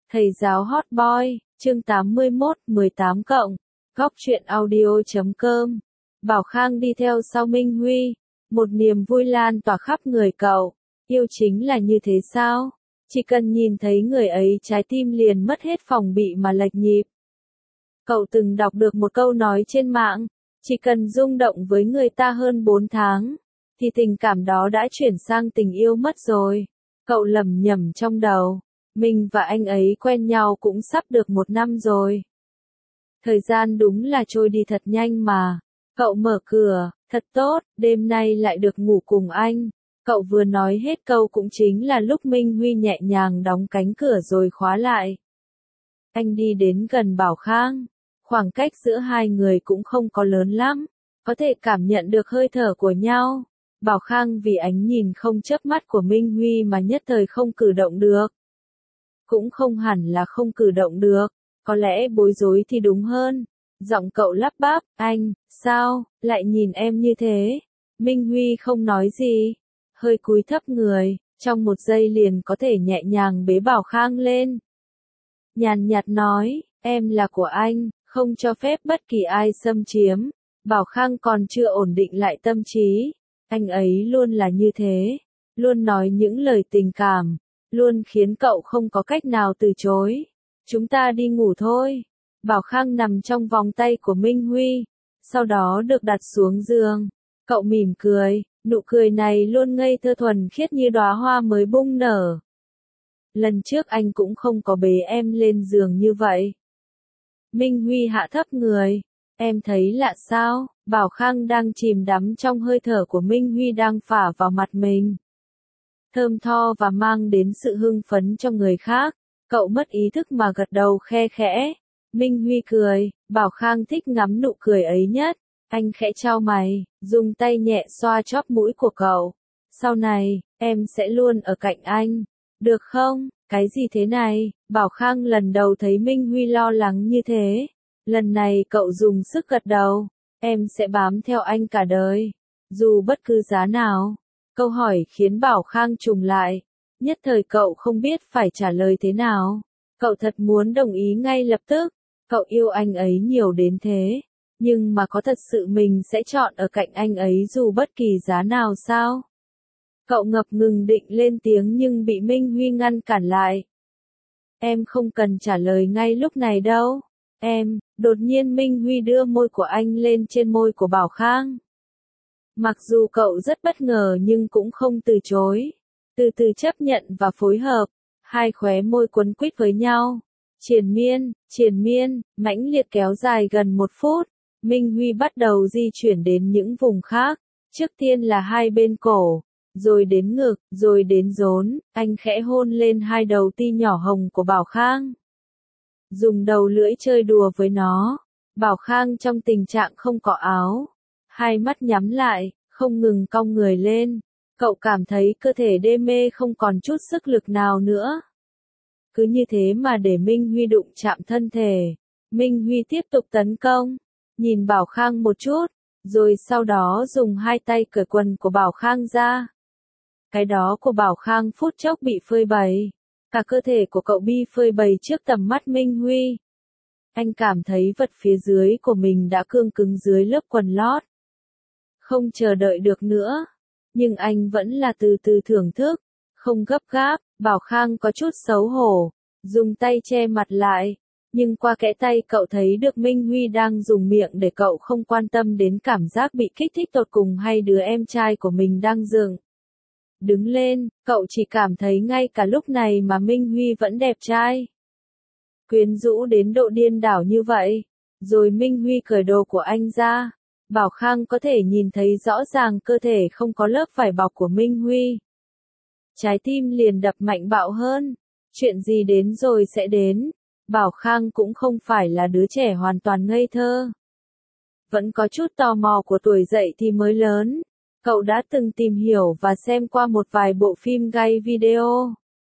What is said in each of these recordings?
Thầy giáo hot boy, chương 81, 18 cộng, góc truyện audio.com. Bảo Khang đi theo sau Minh Huy, một niềm vui lan tỏa khắp người cậu. Yêu chính là như thế sao? Chỉ cần nhìn thấy người ấy trái tim liền mất hết phòng bị mà lệch nhịp. Cậu từng đọc được một câu nói trên mạng, chỉ cần rung động với người ta hơn 4 tháng, thì tình cảm đó đã chuyển sang tình yêu mất rồi. Cậu lẩm nhẩm trong đầu, mình và anh ấy quen nhau cũng sắp được 1 năm rồi. Thời gian đúng là trôi đi thật nhanh mà. Cậu mở cửa, thật tốt, đêm nay lại được ngủ cùng anh. Cậu vừa nói hết câu cũng chính là lúc Minh Huy nhẹ nhàng đóng cánh cửa rồi khóa lại. Anh đi đến gần Bảo Khang. Khoảng cách giữa hai người cũng không có lớn lắm, có thể cảm nhận được hơi thở của nhau. Bảo Khang vì ánh nhìn không chớp mắt của Minh Huy mà nhất thời không cử động được. Cũng không hẳn là không cử động được, có lẽ bối rối thì đúng hơn. Giọng cậu lắp bắp, anh, sao, lại nhìn em như thế? Minh Huy không nói gì, hơi cúi thấp người, trong 1 giây liền có thể nhẹ nhàng bế Bảo Khang lên. Nhàn nhạt nói, em là của anh, không cho phép bất kỳ ai xâm chiếm. Bảo Khang còn chưa ổn định lại tâm trí. Anh ấy luôn là như thế, luôn nói những lời tình cảm, luôn khiến cậu không có cách nào từ chối. Chúng ta đi ngủ thôi. Bảo Khang nằm trong vòng tay của Minh Huy, sau đó được đặt xuống giường. Cậu mỉm cười, nụ cười này luôn ngây thơ thuần khiết như đóa hoa mới bung nở. Lần trước anh cũng không có bế em lên giường như vậy. Minh Huy hạ thấp người, em thấy lạ sao? Bảo Khang đang chìm đắm trong hơi thở của Minh Huy đang phả vào mặt mình. Thơm tho và mang đến sự hưng phấn cho người khác. Cậu mất ý thức mà gật đầu khe khẽ. Minh Huy cười, Bảo Khang thích ngắm nụ cười ấy nhất. Anh khẽ chau mày, dùng tay nhẹ xoa chóp mũi của cậu. Sau này, em sẽ luôn ở cạnh anh. Được không? Cái gì thế này? Bảo Khang lần đầu thấy Minh Huy lo lắng như thế. Lần này cậu dùng sức gật đầu. Em sẽ bám theo anh cả đời. Dù bất cứ giá nào. Câu hỏi khiến Bảo Khang trùng lại. Nhất thời cậu không biết phải trả lời thế nào. Cậu thật muốn đồng ý ngay lập tức. Cậu yêu anh ấy nhiều đến thế. Nhưng mà có thật sự mình sẽ chọn ở cạnh anh ấy dù bất kỳ giá nào sao? Cậu ngập ngừng định lên tiếng nhưng bị Minh Huy ngăn cản lại. Em không cần trả lời ngay lúc này đâu. Em, đột nhiên Minh Huy đưa môi của anh lên trên môi của Bảo Khang. Mặc dù cậu rất bất ngờ nhưng cũng không từ chối. Từ từ chấp nhận và phối hợp. Hai khóe môi quấn quýt với nhau. Triền miên, mãnh liệt kéo dài gần 1 phút. Minh Huy bắt đầu di chuyển đến những vùng khác. Trước tiên là hai bên cổ, rồi đến ngực, rồi đến rốn. Anh khẽ hôn lên hai đầu ti nhỏ hồng của Bảo Khang. Dùng đầu lưỡi chơi đùa với nó. Bảo Khang trong tình trạng không có áo. Hai mắt nhắm lại, không ngừng cong người lên. Cậu cảm thấy cơ thể đê mê không còn chút sức lực nào nữa. Cứ như thế mà để Minh Huy đụng chạm thân thể. Minh Huy tiếp tục tấn công. Nhìn Bảo Khang một chút, rồi sau đó dùng hai tay cởi quần của Bảo Khang ra. Cái đó của Bảo Khang phút chốc bị phơi bày. Cả cơ thể của cậu bị phơi bày trước tầm mắt Minh Huy. Anh cảm thấy vật phía dưới của mình đã cương cứng dưới lớp quần lót. Không chờ đợi được nữa. Nhưng anh vẫn là từ từ thưởng thức. Không gấp gáp, Bảo Khang có chút xấu hổ. Dùng tay che mặt lại. Nhưng qua kẽ tay cậu thấy được Minh Huy đang dùng miệng để cậu không quan tâm đến cảm giác bị kích thích tột cùng hay đứa em trai của mình đang dựng. Đứng lên, cậu chỉ cảm thấy ngay cả lúc này mà Minh Huy vẫn đẹp trai. Quyến rũ đến độ điên đảo như vậy. Rồi Minh Huy cởi đồ của anh ra. Bảo Khang có thể nhìn thấy rõ ràng cơ thể không có lớp vải bọc của Minh Huy. Trái tim liền đập mạnh bạo hơn. Chuyện gì đến rồi sẽ đến. Bảo Khang cũng không phải là đứa trẻ hoàn toàn ngây thơ. Vẫn có chút tò mò của tuổi dậy thì mới lớn. Cậu đã từng tìm hiểu và xem qua một vài bộ phim gay video.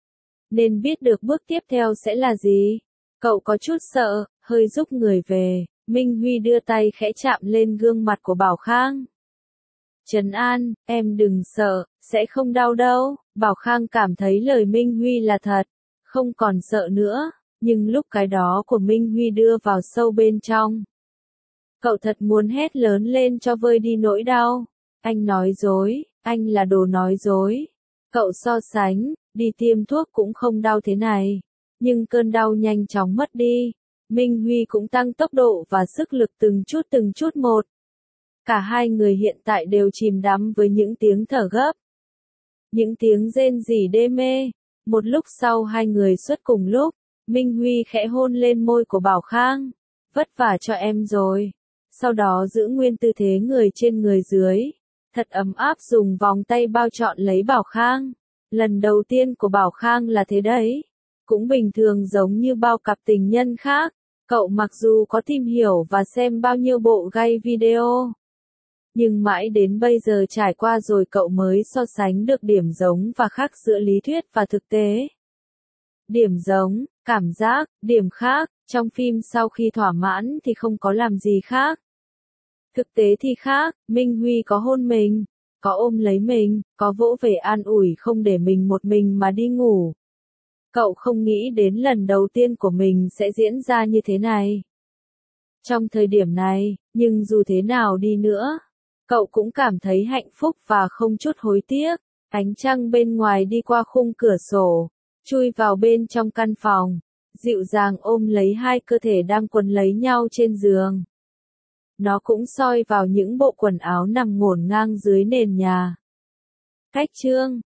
Nên biết được bước tiếp theo sẽ là gì. Cậu có chút sợ, hơi rút người về. Minh Huy đưa tay khẽ chạm lên gương mặt của Bảo Khang. Trấn an, em đừng sợ, sẽ không đau đâu. Bảo Khang cảm thấy lời Minh Huy là thật. Không còn sợ nữa. Nhưng lúc cái đó của Minh Huy đưa vào sâu bên trong. Cậu thật muốn hét lớn lên cho vơi đi nỗi đau. Anh nói dối, anh là đồ nói dối. Cậu so sánh, đi tiêm thuốc cũng không đau thế này. Nhưng cơn đau nhanh chóng mất đi. Minh Huy cũng tăng tốc độ và sức lực từng chút một. Cả hai người hiện tại đều chìm đắm với những tiếng thở gấp. Những tiếng rên rỉ đê mê. Một lúc sau hai người xuất cùng lúc, Minh Huy khẽ hôn lên môi của Bảo Khang. Vất vả cho em rồi. Sau đó giữ nguyên tư thế người trên người dưới. Thật ấm áp dùng vòng tay bao trọn lấy Bảo Khang. Lần đầu tiên của Bảo Khang là thế đấy. Cũng bình thường giống như bao cặp tình nhân khác. Cậu mặc dù có tìm hiểu và xem bao nhiêu bộ gay video. Nhưng mãi đến bây giờ trải qua rồi cậu mới so sánh được điểm giống và khác giữa lý thuyết và thực tế. Điểm giống, cảm giác, điểm khác, trong phim sau khi thỏa mãn thì không có làm gì khác. Thực tế thì khác, Minh Huy có hôn mình, có ôm lấy mình, có vỗ về an ủi không để mình một mình mà đi ngủ. Cậu không nghĩ đến lần đầu tiên của mình sẽ diễn ra như thế này. Trong thời điểm này, nhưng dù thế nào đi nữa, cậu cũng cảm thấy hạnh phúc và không chút hối tiếc. Ánh trăng bên ngoài đi qua khung cửa sổ, chui vào bên trong căn phòng, dịu dàng ôm lấy hai cơ thể đang quấn lấy nhau trên giường. Nó cũng soi vào những bộ quần áo nằm ngổn ngang dưới nền nhà. Cách chương